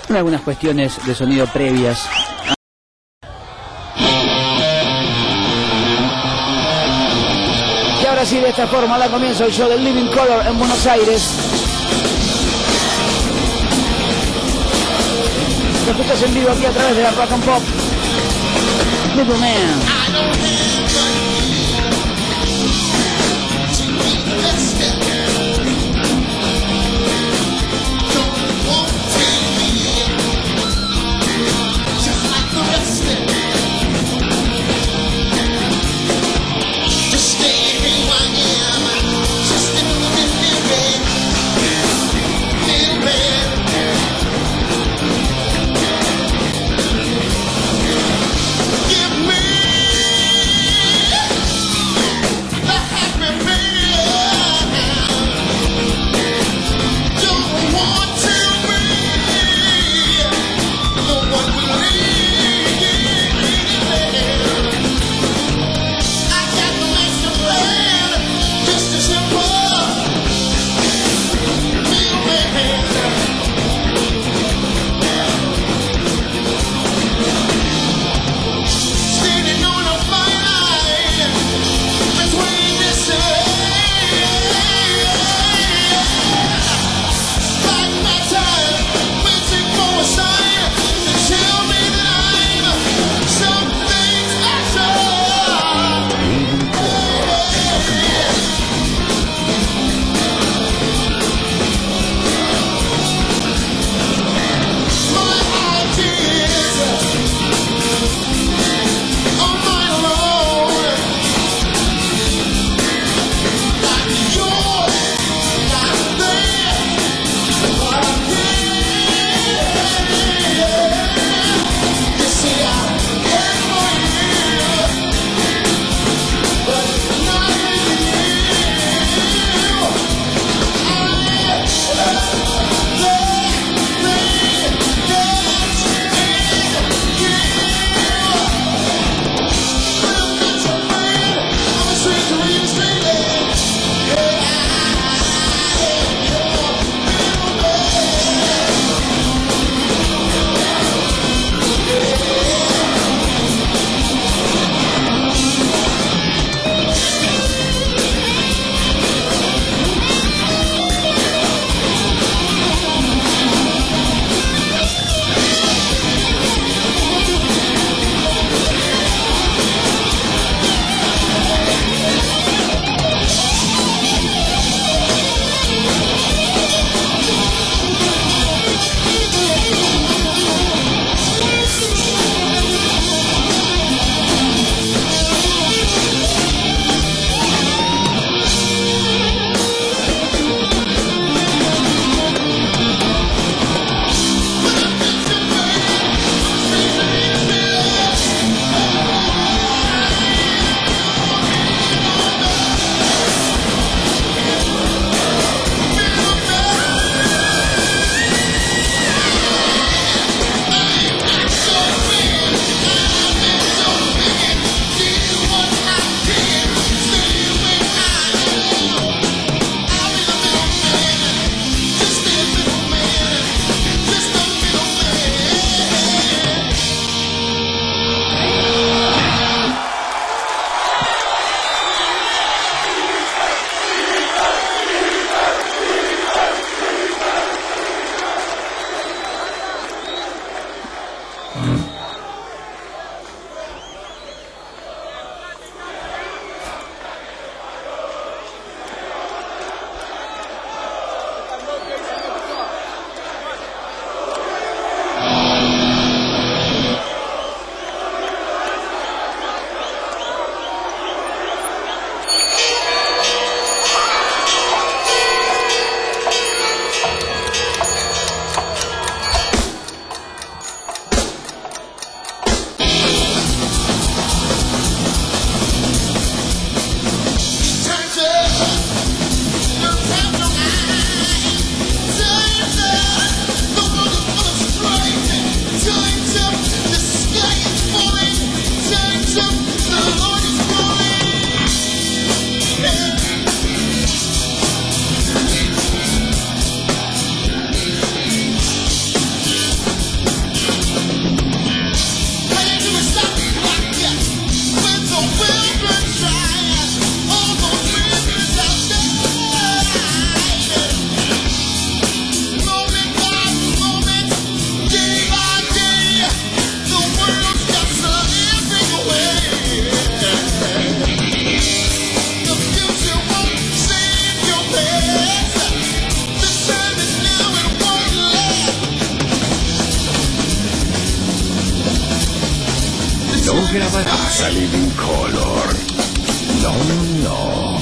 Son algunas cuestiones de sonido previas. Y ahora sí, de esta forma da comienzo el show del Living Color en Buenos Aires. Lo escuchas en vivo aquí a través de la Rock and Pop. Little Man. It's a living color. No, no.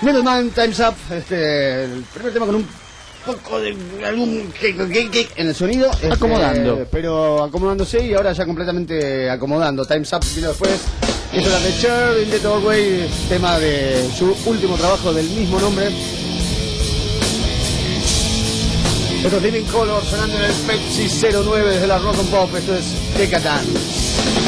Middleman, Time's Up, el primer tema con un poco de algún kick en el sonido, acomodando, pero acomodándose, y ahora ya completamente acomodando. Time's Up vino después. Esto era The Chair in the Doorway, tema de su último trabajo del mismo nombre. Esto es Living Color sonando en el Pepsi 09 desde la Rock and Pop. Esto es Decadence.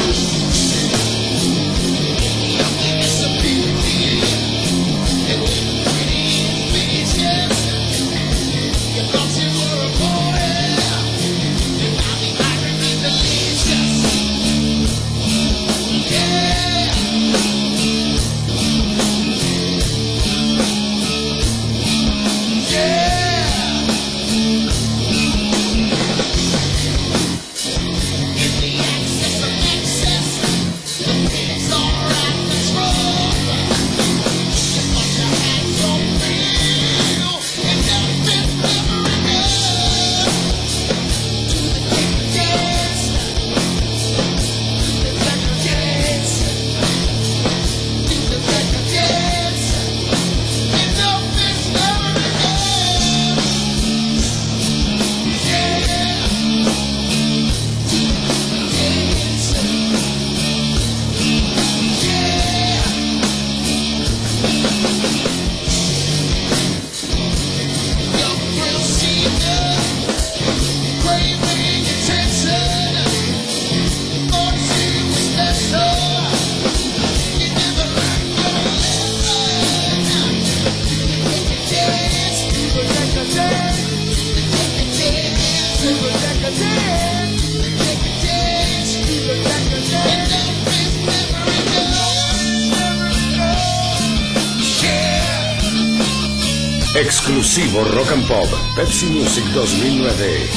Exclusivo Rock and Pop, Pepsi Music 2009.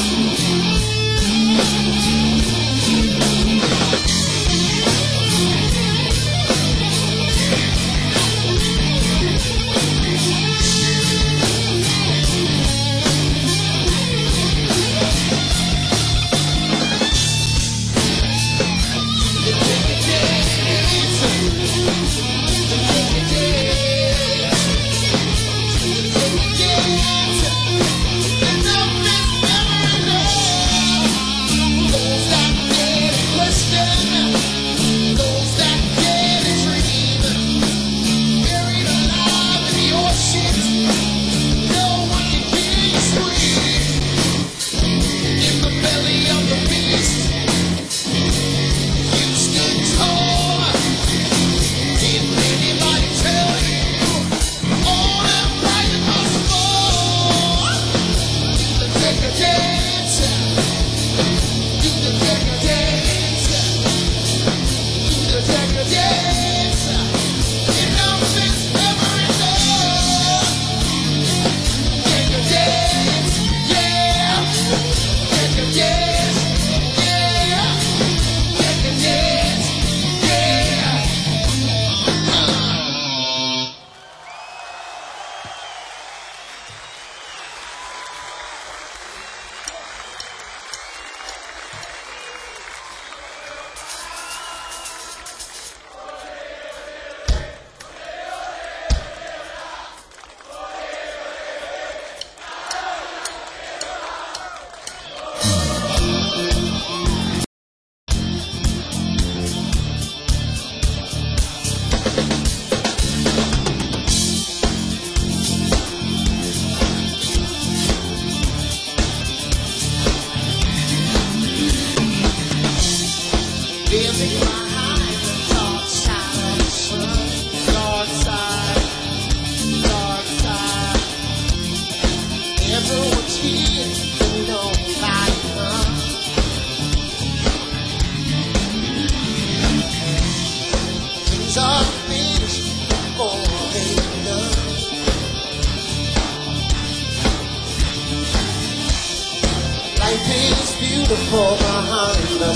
Beautiful behind the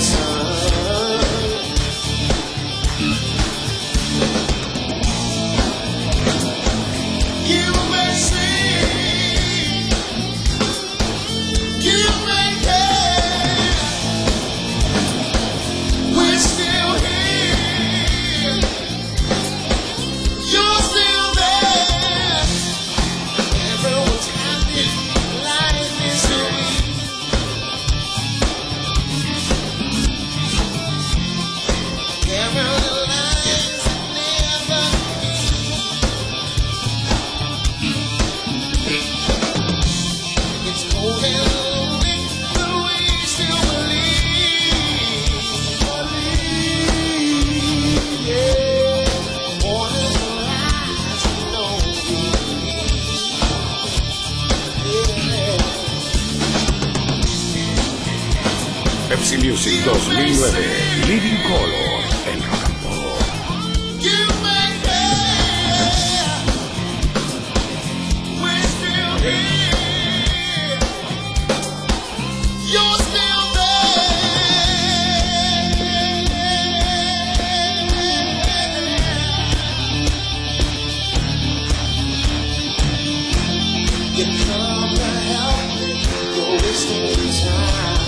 sun. You may see, you may care, we're still here, you're still there. Maxi Music 2009, Living Color en Rock and Pop. You may care, we're still here. You're still there. You come to help me, you're wasting time.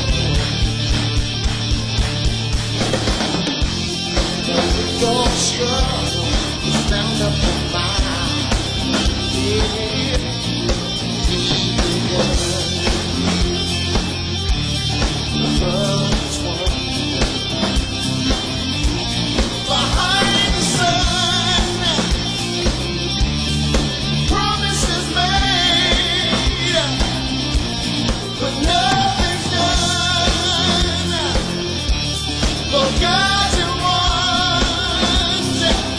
Your struggle is bound up in mine. Yeah. The first one behind the sun, promises made, but nothing's done. Forgotten ones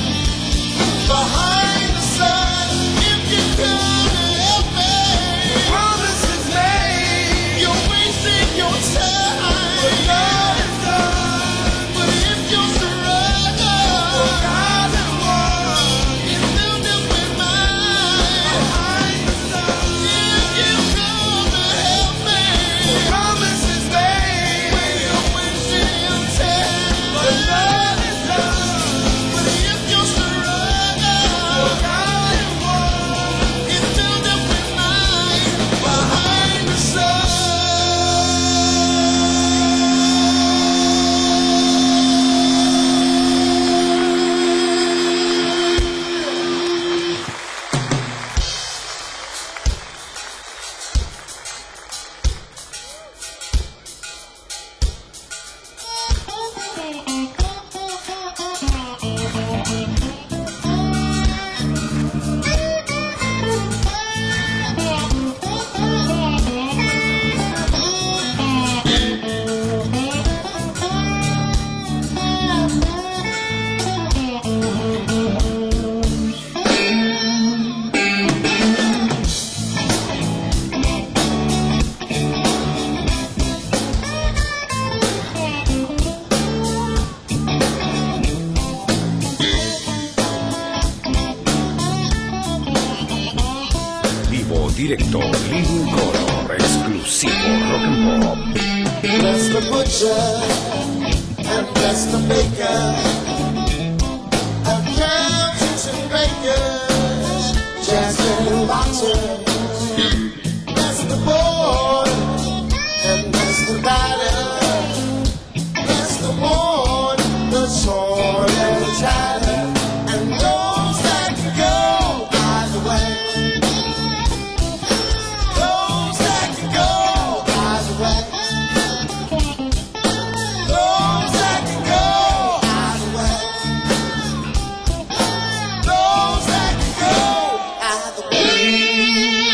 behind the sun. If you come to help me, promises made. You're wasting your time. But God is done. But if you're surrounded, forgotten one is filled up with mine. Behind the sun. If you come to help me, promises made. You're wasting your time. But God is done. But if you're surrounded, forgotten one is filled up with mine. Behind the sun. Vivo, directo, Living Color, exclusivo Rock and Pop. Bless the butcher and bless the baker, accountants and bakers, jazz and boxers. Bless the board and bless the batter. Bless the board, the sword and the chatter, and those that can go either way. Those that can go either way. Those that can go either way. Those that can go either way.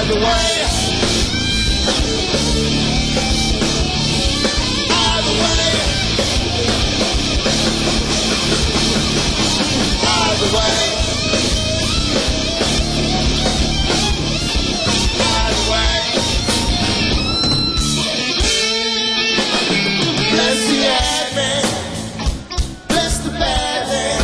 Either way. Either way. Either way. Either way. Bless the bad man. Bless the bad man.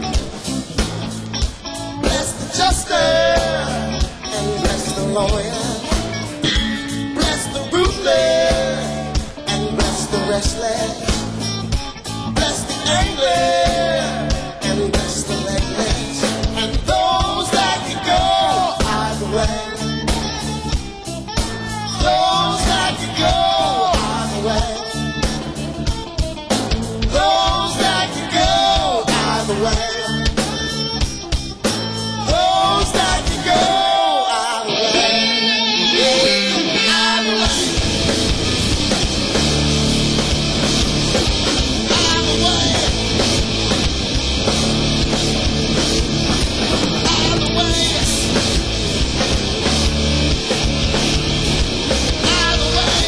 Bless the justice. And bless the lawyer. Bless the ruthless. And bless the restless. Bless the angry. And bless the legless. And those that can go either way. Those that can go either way. Those that can go either way. Those that can go either way. Yeah, either way. Either way. Either way. Either way.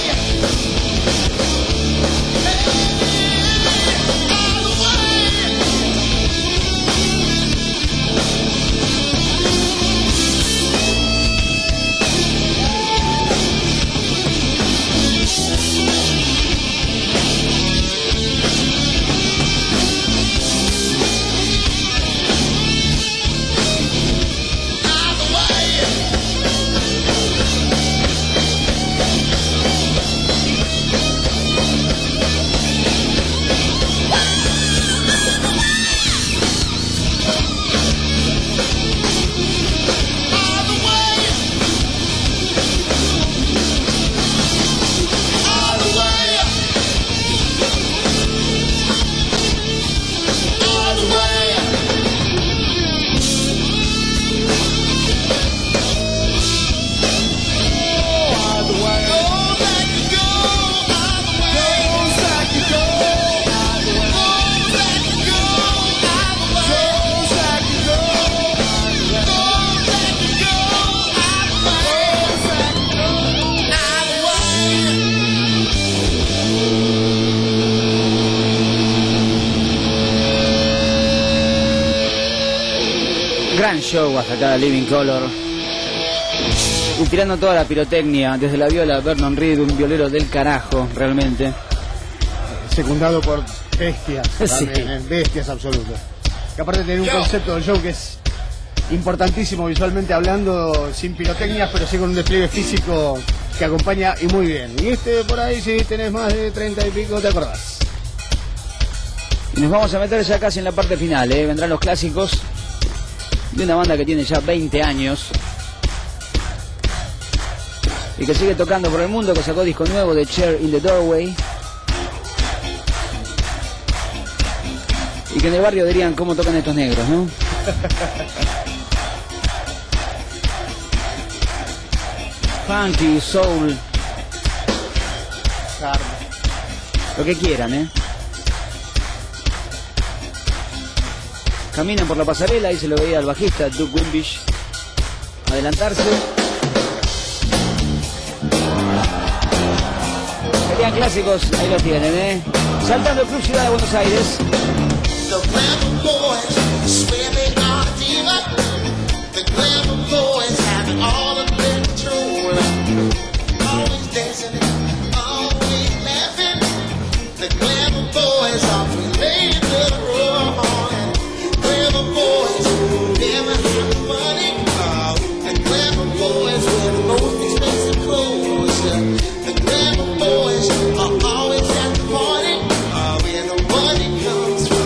Gran show hasta acá, Living Color. Y tirando toda la pirotecnia, desde la viola, Vernon Reid, un violero del carajo, realmente. Secundado por bestias, Sí. también, bestias absolutas. Que aparte tiene un concepto del show que es importantísimo visualmente hablando, sin pirotecnias, pero sí con un despliegue físico que acompaña y muy bien. Y por ahí, si tenés más de 30 y pico, te acordás. Y nos vamos a meter ya casi en la parte final, vendrán los clásicos de una banda que tiene ya 20 años y que sigue tocando por el mundo, que sacó disco nuevo de Chair in the Doorway, y que en el barrio dirían cómo tocan estos negros, ¿no? Funky, soul, lo que quieran, Caminan por la pasarela, ahí se lo veía al bajista Doug Wimbish adelantarse. Serían clásicos, ahí lo tienen, saltando el Club Ciudad de Buenos Aires. The glamour boys swear they are diva. The glamour boys have it all under control. Always dancing, always laughing. The glamour boys are related to the roll. Glamour boys never have money. The glamour boys wear the most expensive clothes. The glamour boys are always at the party. Where the money comes from.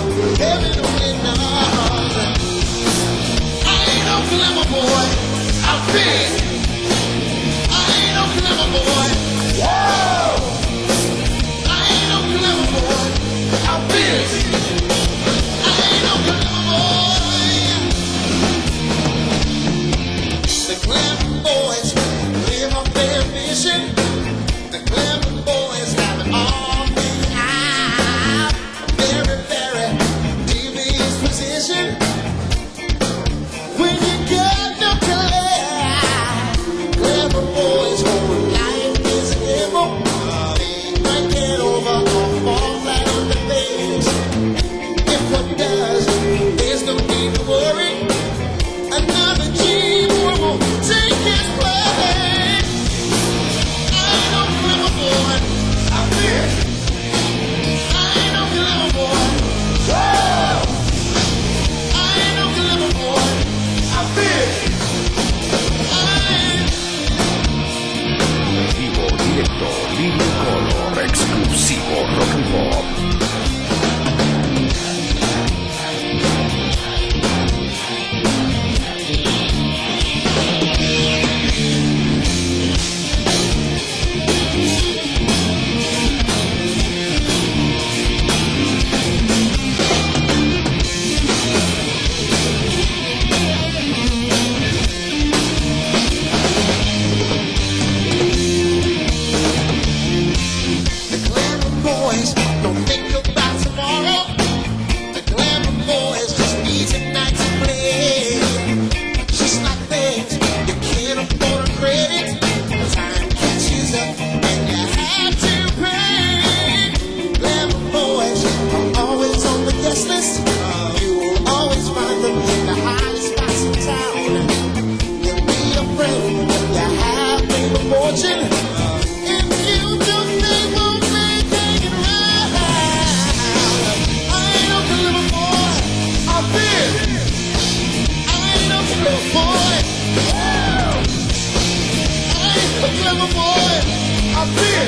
little boy. I've been.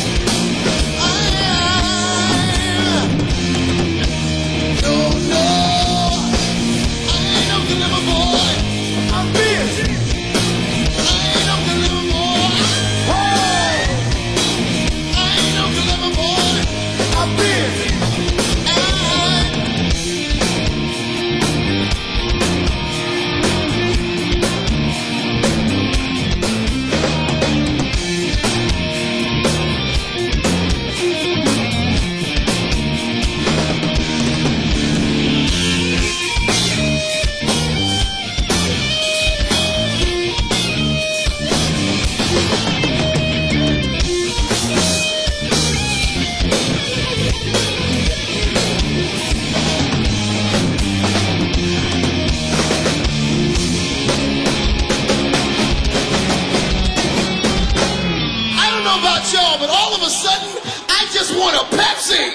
No, no. I ain't no little boy. I've been. I ain't no little boy. Hey. I ain't no little boy. I've been. Y'all, but all of a sudden, I just want a Pepsi.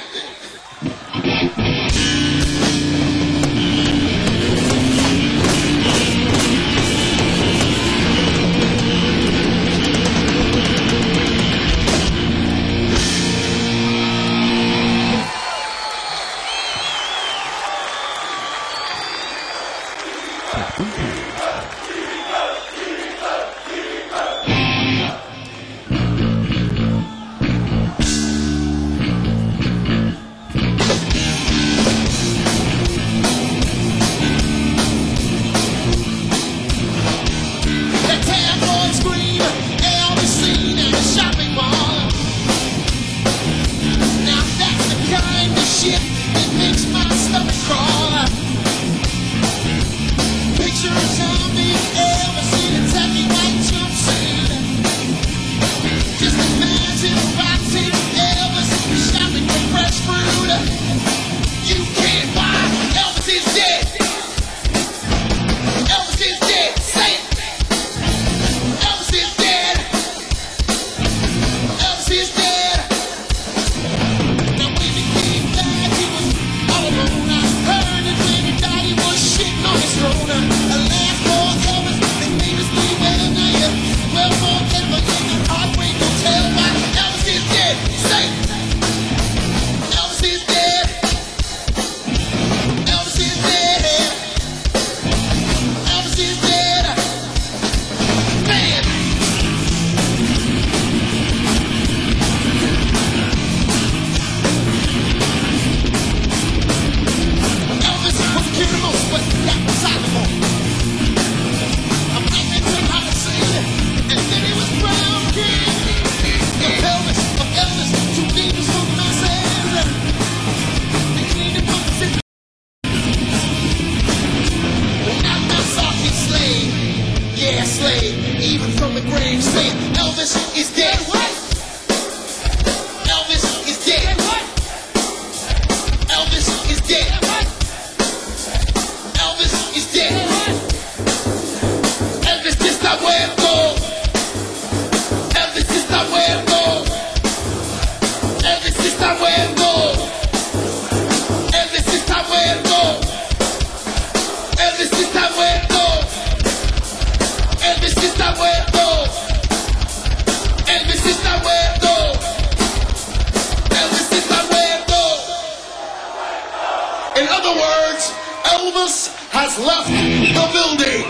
In other words, Elvis has left the building.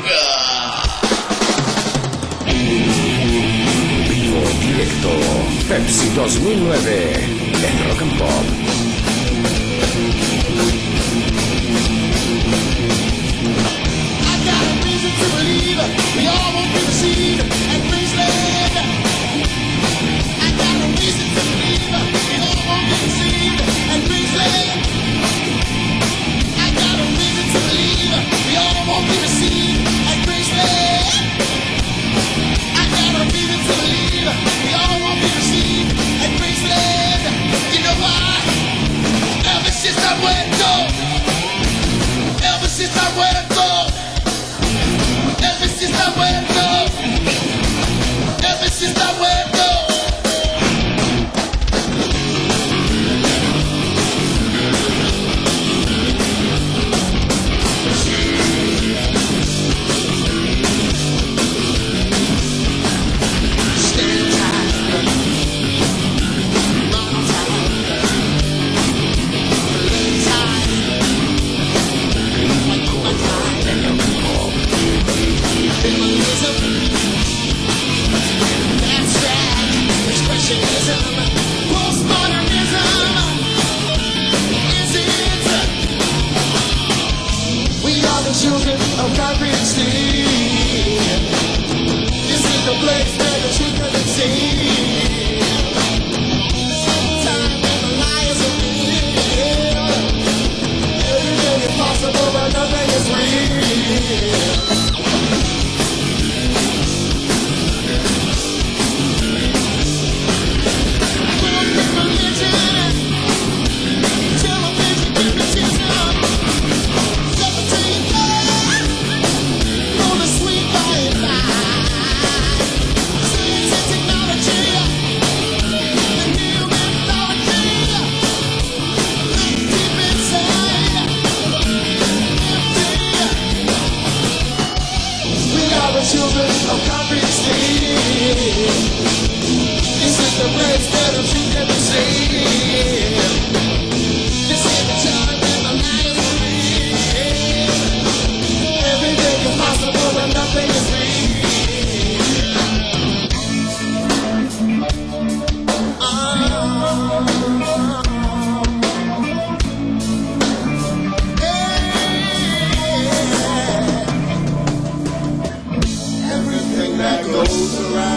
Vivo directo, Pepsi 2009, en Rock and Pop. I got a reason to believe we all won't be received at Graceland. I got a reason to believe we all won't be received at Graceland. I got a reason to believe we all won't be received at Graceland. I got a reason to believe we all won't be received at Graceland. You know why? Elvis is not where to go. Elvis is not where to go. Elvis is not where to go. Elvis is not where to go. Stand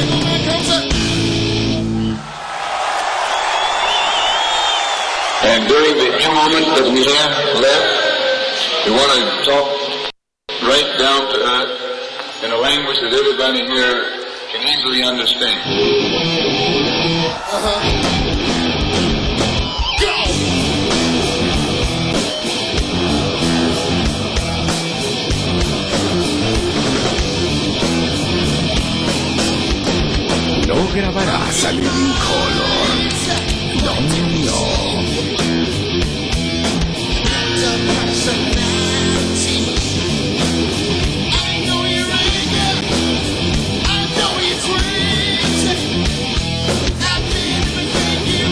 And during the few moments that we have left, we want to talk right down to earth in a language that everybody here can easily understand. No grabarás a Living Color. No, no. I know you're crazy. I've been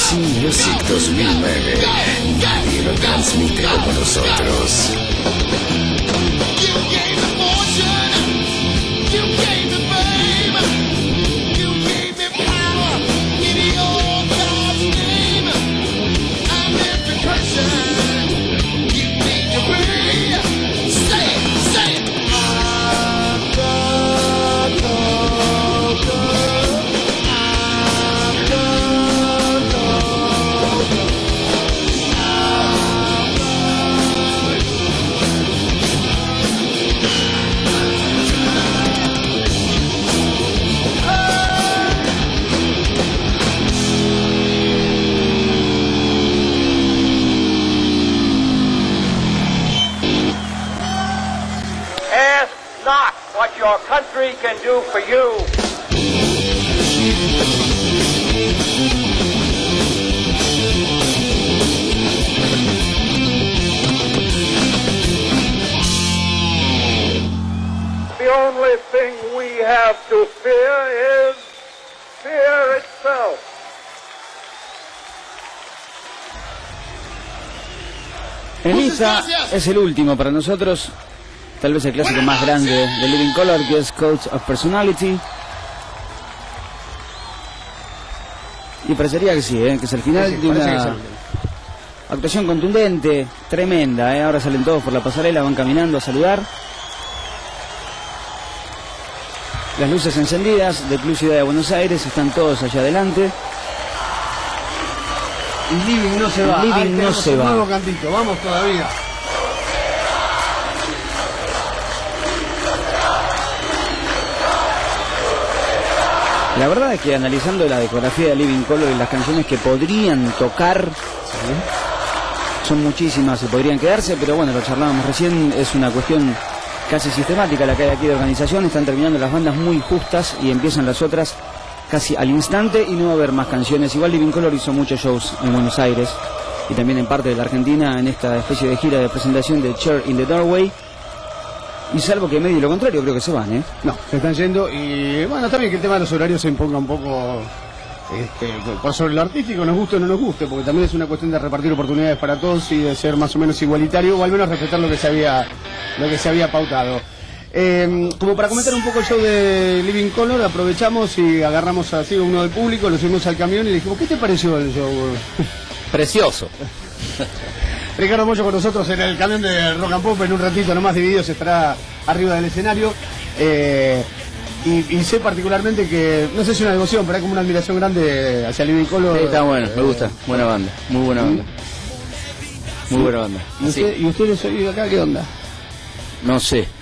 Latin Music 2009. Nadie lo transmite como nosotros. You gave me fortune, you gave me fame, you gave me power in your God's name. I'm every person you need to be. Say it. I'm the conqueror. Ask not what your country can do for you. The only thing we have to fear is fear itself. Elisa es el último para nosotros, tal vez el clásico más grande de Living Colour, que es Codes of Personality. Y parecería que sí, que es el final de una actuación contundente, tremenda. Ahora salen todos por la pasarela, van caminando a saludar. Las luces encendidas de Club Ciudad de Buenos Aires, están todos allá adelante. Y Living no se va. Living no se va. Nuevo cantito, vamos todavía. La verdad es que analizando la discografía de Living Colour y las canciones que podrían tocar, son muchísimas y podrían quedarse, pero bueno, lo charlábamos recién, es una cuestión casi sistemática la que hay aquí de organización. Están terminando las bandas muy justas y empiezan las otras casi al instante y no va a haber más canciones. Igual Living Colour hizo muchos shows en Buenos Aires y también en parte de la Argentina en esta especie de gira de presentación de Chair in the Doorway. Y salvo que medio lo contrario, creo que se van, No, se están yendo y bueno, está bien que el tema de los horarios se imponga un poco por sobre lo artístico, nos guste o no nos guste, porque también es una cuestión de repartir oportunidades para todos y de ser más o menos igualitario o al menos respetar lo que se había pautado. Como para comentar un poco el show de Living Colour, aprovechamos y agarramos así a uno del público, lo subimos al camión y le dijimos, ¿qué te pareció el show? Precioso. Ricardo Mollo con nosotros en el camión de Rock and Pop, en un ratito nomás divididos estará arriba del escenario. Y sé particularmente que, no sé si una devoción, pero hay como una admiración grande hacia Living Colour. Sí, está bueno, me gusta. Buena banda, muy buena banda. Muy buena banda. ¿Y ustedes hoy acá qué onda? No sé.